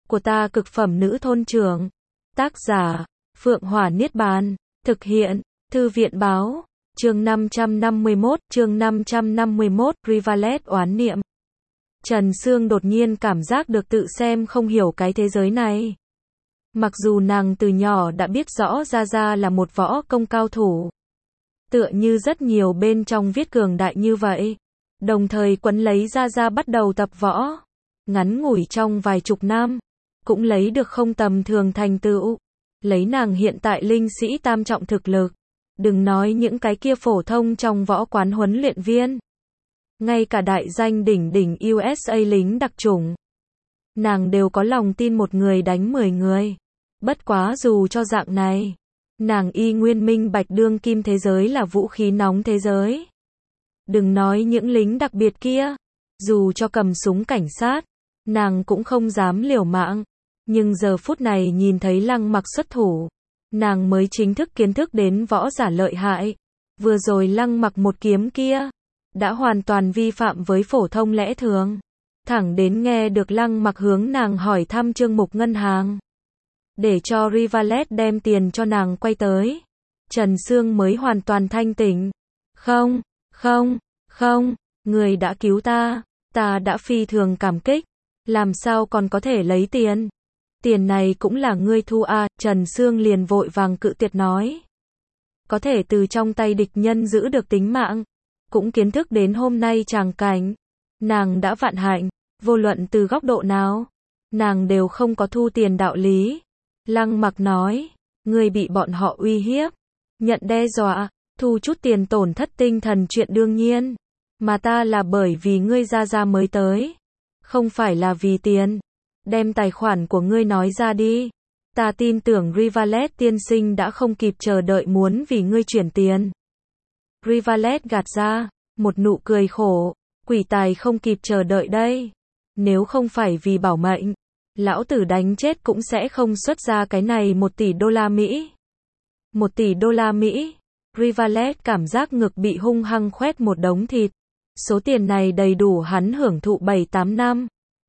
của ta cực phẩm nữ thôn trưởng. Tác giả, Phượng Hỏa Niết Bàn. Thực hiện, Thư viện Báo. Chương 551, Rivalet oán niệm. Trần Sương đột nhiên cảm giác được tự xem không hiểu cái thế giới này. Mặc dù nàng từ nhỏ đã biết rõ Gia Gia là một võ công cao thủ. Tựa như rất nhiều bên trong viết cường đại như vậy. Đồng thời quấn lấy Gia Gia bắt đầu tập võ. Ngắn ngủi trong vài chục năm. Cũng lấy được không tầm thường thành tựu. Lấy nàng hiện tại linh sĩ tam trọng thực lực. Đừng nói những cái kia phổ thông trong võ quán huấn luyện viên. Ngay cả đại danh đỉnh đỉnh USA lính đặc chủng. Nàng đều có lòng tin một người đánh 10 người. Bất quá dù cho dạng này. Nàng y nguyên minh bạch đương kim thế giới là vũ khí nóng thế giới. Đừng nói những lính đặc biệt kia. Dù cho cầm súng cảnh sát. Nàng cũng không dám liều mạng. Nhưng giờ phút này nhìn thấy Lăng Mặc xuất thủ. Nàng mới chính thức kiến thức đến võ giả lợi hại. Vừa rồi Lăng Mặc một kiếm kia. Đã hoàn toàn vi phạm với phổ thông lẽ thường. Thẳng đến nghe được Lăng Mặc hướng nàng hỏi thăm chương mục ngân hàng. Để cho Rivalet đem tiền cho nàng quay tới. Trần Sương mới hoàn toàn thanh tỉnh. Không, người đã cứu ta. Ta đã phi thường cảm kích. Làm sao còn có thể lấy tiền? Tiền này cũng là ngươi thu à? Trần Sương liền vội vàng cự tuyệt nói. Có thể từ trong tay địch nhân giữ được tính mạng. Cũng kiến thức đến hôm nay tràng cảnh. Nàng đã vạn hạnh. Vô luận từ góc độ nào. Nàng đều không có thu tiền đạo lý. Lăng Mặc nói. Ngươi bị bọn họ uy hiếp. Nhận đe dọa. Thu chút tiền tổn thất tinh thần chuyện đương nhiên. Mà ta là bởi vì ngươi Gia Gia mới tới. Không phải là vì tiền. Đem tài khoản của ngươi nói ra đi. Ta tin tưởng Rivalet tiên sinh đã không kịp chờ đợi muốn vì ngươi chuyển tiền. Rivalet gạt ra một nụ cười khổ. Quỷ tài không kịp chờ đợi đây. Nếu không phải vì bảo mệnh, lão tử đánh chết cũng sẽ không xuất ra cái này 1 tỷ đô la Mỹ. 1 tỷ đô la Mỹ. Rivalet cảm giác ngực bị hung hăng khoét một đống thịt. Số tiền này đầy đủ hắn hưởng thụ 7-8 năm.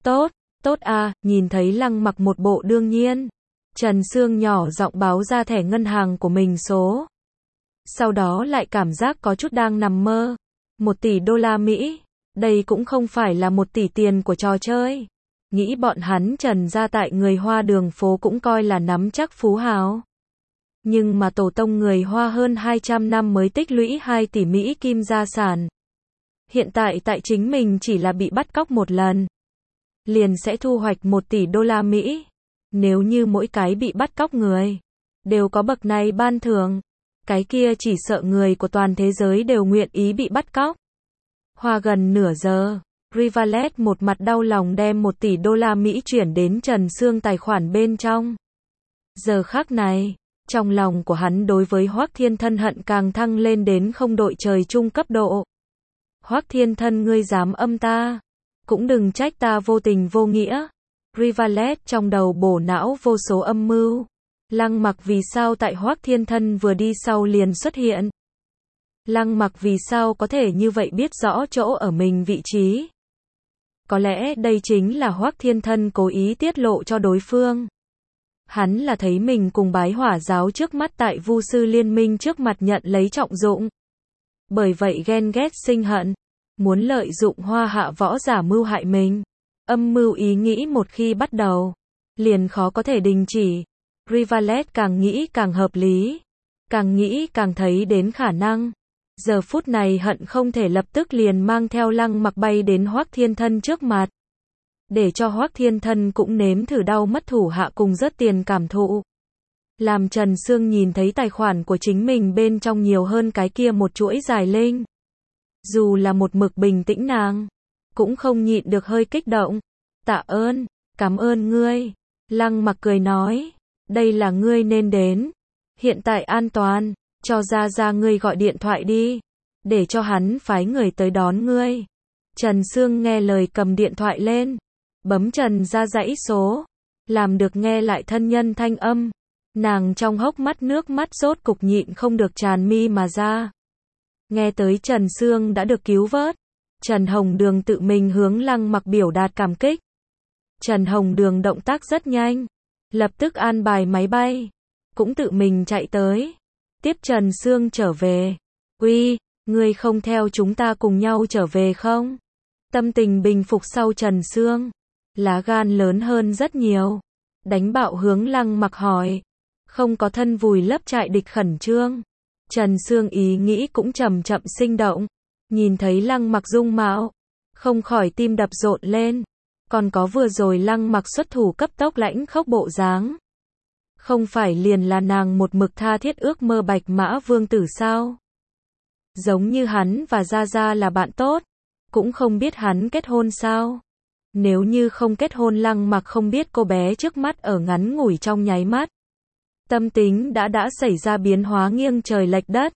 Tốt à, nhìn thấy Lăng Mặc một bộ đương nhiên. Trần Sương nhỏ giọng báo ra thẻ ngân hàng của mình số. Sau đó lại cảm giác có chút đang nằm mơ. 1 tỷ đô la Mỹ. Đây cũng không phải là 1 tỷ tiền của trò chơi. Nghĩ bọn hắn Trần gia tại người Hoa đường phố cũng coi là nắm chắc phú hào. Nhưng mà tổ tông người Hoa hơn 200 năm mới tích lũy 2 tỷ Mỹ kim gia sản. Hiện tại tại chính mình chỉ là bị bắt cóc một lần. Liền sẽ thu hoạch 1 tỷ đô la Mỹ. Nếu như mỗi cái bị bắt cóc người đều có bậc này ban thưởng. Cái kia chỉ sợ người của toàn thế giới đều nguyện ý bị bắt cóc. Hoa gần nửa giờ. Rivalet một mặt đau lòng đem 1 tỷ đô la Mỹ chuyển đến Trần Sương tài khoản bên trong. Giờ khắc này, trong lòng của hắn đối với Hoắc Thiên Thân hận càng thăng lên đến không đội trời chung cấp độ. Hoắc Thiên Thân ngươi dám âm ta, cũng đừng trách ta vô tình vô nghĩa. Rivalet trong đầu bổ não vô số âm mưu. Lăng Mặc vì sao tại Hoắc Thiên Thân vừa đi sau liền xuất hiện? Lăng Mặc vì sao có thể như vậy biết rõ chỗ ở mình vị trí? Có lẽ đây chính là Hoắc Thiên Thân cố ý tiết lộ cho đối phương. Hắn là thấy mình cùng Bái Hỏa giáo trước mắt tại Vu sư liên minh trước mặt nhận lấy trọng dụng. Bởi vậy ghen ghét sinh hận, muốn lợi dụng Hoa hạ võ giả mưu hại mình. Âm mưu ý nghĩ một khi bắt đầu, liền khó có thể đình chỉ. Rivalet càng nghĩ càng hợp lý, càng nghĩ càng thấy đến khả năng. Giờ phút này hận không thể lập tức liền mang theo Lăng Mặc bay đến Hoắc Thiên Thân trước mặt. Để cho Hoắc Thiên Thân cũng nếm thử đau mất thủ hạ cùng rớt tiền cảm thụ. Làm Trần Sương nhìn thấy tài khoản của chính mình bên trong nhiều hơn cái kia một chuỗi dài linh. Dù là một mực bình tĩnh nàng, cũng không nhịn được hơi kích động. Tạ ơn, cảm ơn ngươi. Lăng Mặc cười nói, đây là ngươi nên đến. Hiện tại an toàn, cho Gia Gia ngươi gọi điện thoại đi. Để cho hắn phái người tới đón ngươi. Trần Sương nghe lời cầm điện thoại lên. Bấm Trần ra dãy số. Làm được nghe lại thân nhân thanh âm. Nàng trong hốc mắt nước mắt rốt cục nhịn không được tràn mi mà ra. Nghe tới Trần Sương đã được cứu vớt. Trần Hồng Đường tự mình hướng Lăng Mặc biểu đạt cảm kích. Trần Hồng Đường động tác rất nhanh, lập tức an bài máy bay, cũng tự mình chạy tới, tiếp Trần Sương trở về. Uy, ngươi không theo chúng ta cùng nhau trở về không? Tâm tình bình phục sau Trần Sương, lá gan lớn hơn rất nhiều, đánh bạo hướng Lăng Mặc hỏi, không có thân vùi lấp trại địch khẩn trương. Trần Sương ý nghĩ cũng chậm chậm sinh động, nhìn thấy Lăng Mặc dung mạo, không khỏi tim đập rộn lên, còn có vừa rồi Lăng Mặc xuất thủ cấp tốc lãnh khốc bộ dáng. Không phải liền là nàng một mực tha thiết ước mơ Bạch Mã Vương tử sao? Giống như hắn và Gia Gia là bạn tốt, cũng không biết hắn kết hôn sao? Nếu như không kết hôn Lăng Mặc không biết cô bé trước mắt ở ngắn ngủi trong nháy mắt. Tâm tính đã xảy ra biến hóa nghiêng trời lệch đất.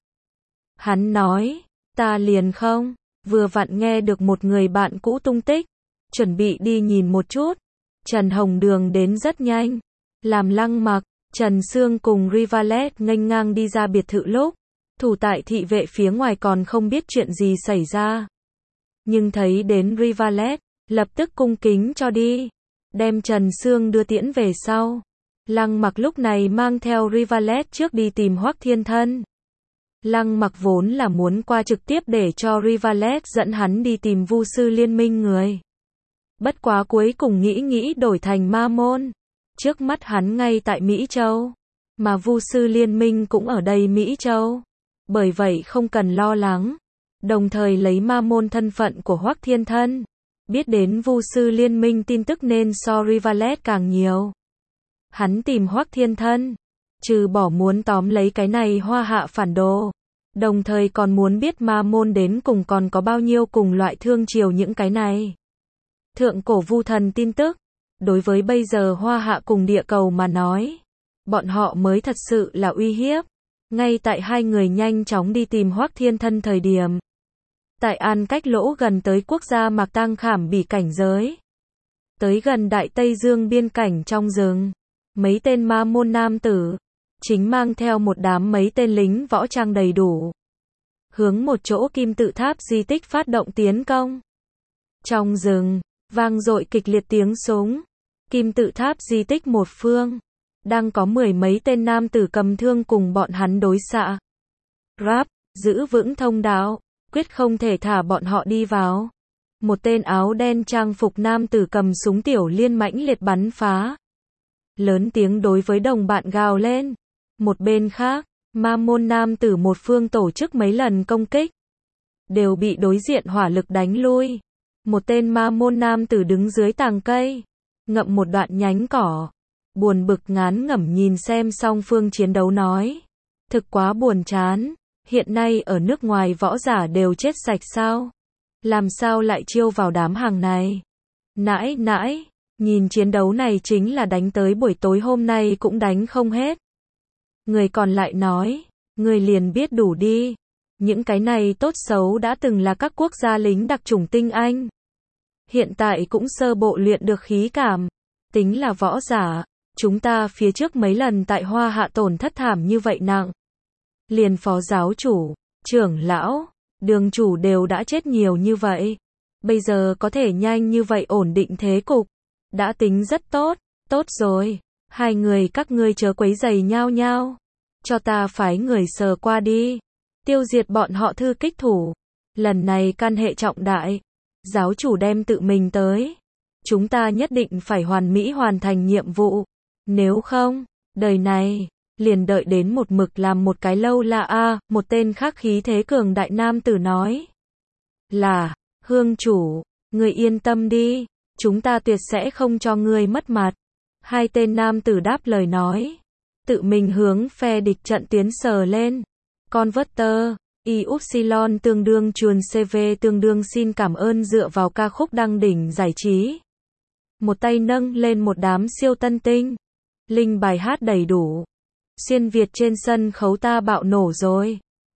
Hắn nói, ta liền không, vừa vặn nghe được một người bạn cũ tung tích, chuẩn bị đi nhìn một chút. Trần Hồng Đường đến rất nhanh, làm Lăng Mặc, Trần Sương cùng Rivalet nghênh ngang đi ra biệt thự lúc, thủ tại thị vệ phía ngoài còn không biết chuyện gì xảy ra. Nhưng thấy đến Rivalet, lập tức cung kính cho đi, đem Trần Sương đưa tiễn về sau. Lăng Mặc lúc này mang theo Rivalet trước đi tìm Hoắc Thiên Thân. Lăng Mặc vốn là muốn qua trực tiếp để cho Rivalet dẫn hắn đi tìm Vu sư liên minh người. Bất quá cuối cùng nghĩ đổi thành Ma Môn. Trước mắt hắn ngay tại Mỹ Châu, mà Vu sư liên minh cũng ở đây Mỹ Châu. Bởi vậy không cần lo lắng. Đồng thời lấy Ma Môn thân phận của Hoắc Thiên Thân, biết đến Vu sư liên minh tin tức nên so Rivalet càng nhiều. Hắn tìm Hoắc Thiên Thân, trừ bỏ muốn tóm lấy cái này Hoa Hạ phản đồ, đồng thời còn muốn biết Ma Môn đến cùng còn có bao nhiêu cùng loại thương triều những cái này. Thượng cổ Vu thần tin tức, đối với bây giờ Hoa Hạ cùng địa cầu mà nói, bọn họ mới thật sự là uy hiếp. Ngay tại hai người nhanh chóng đi tìm Hoắc Thiên Thân thời điểm, tại An cách lỗ gần tới quốc gia Mạc Tang Khảm Bỉ cảnh giới, tới gần Đại Tây Dương biên cảnh trong rừng, mấy tên Ma Môn nam tử, chính mang theo một đám mấy tên lính võ trang đầy đủ, hướng một chỗ kim tự tháp di tích phát động tiến công. Trong rừng, vang dội kịch liệt tiếng súng, kim tự tháp di tích một phương, đang có mười mấy tên nam tử cầm thương cùng bọn hắn đối xạ. Rap, giữ vững thông đạo, quyết không thể thả bọn họ đi vào. Một tên áo đen trang phục nam tử cầm súng tiểu liên mãnh liệt bắn phá. Lớn tiếng đối với đồng bạn gào lên. Một bên khác, Ma Môn nam tử một phương tổ chức mấy lần công kích, đều bị đối diện hỏa lực đánh lui. Một tên Ma Môn nam tử đứng dưới tàng cây, ngậm một đoạn nhánh cỏ, buồn bực ngán ngẩm nhìn xem song phương chiến đấu nói. Thực quá buồn chán, hiện nay ở nước ngoài võ giả đều chết sạch sao? Làm sao lại chiêu vào đám hàng này? Nãi, nhìn chiến đấu này chính là đánh tới buổi tối hôm nay cũng đánh không hết. Người còn lại nói, người liền biết đủ đi. Những cái này tốt xấu đã từng là các quốc gia lính đặc chủng tinh anh. Hiện tại cũng sơ bộ luyện được khí cảm. Tính là võ giả, chúng ta phía trước mấy lần tại Hoa Hạ tổn thất thảm như vậy nặng. Liền phó giáo chủ, trưởng lão, đường chủ đều đã chết nhiều như vậy. Bây giờ có thể nhanh như vậy ổn định thế cục, đã tính rất tốt. Tốt rồi, hai người các ngươi chớ quấy rầy nhau, cho ta phái người sờ qua đi, tiêu diệt bọn họ thư kích thủ. Lần này can hệ trọng đại, giáo chủ đem tự mình tới, chúng ta nhất định phải hoàn mỹ hoàn thành nhiệm vụ, nếu không, đời này liền đợi đến một mực làm một cái lâu la a. Một tên khác khí thế cường đại nam tử nói, là Hương chủ, người yên tâm đi, chúng ta tuyệt sẽ không cho ngươi mất mặt. Hai tên nam tử đáp lời nói, tự mình hướng phe địch trận tiến sờ lên. Converter, Y-Upsilon tương đương chuồn CV tương đương xin cảm ơn dựa vào ca khúc đăng đỉnh giải trí. Một tay nâng lên một đám siêu tân tinh. Linh bài hát đầy đủ. Xuyên Việt trên sân khấu ta bạo nổ rồi.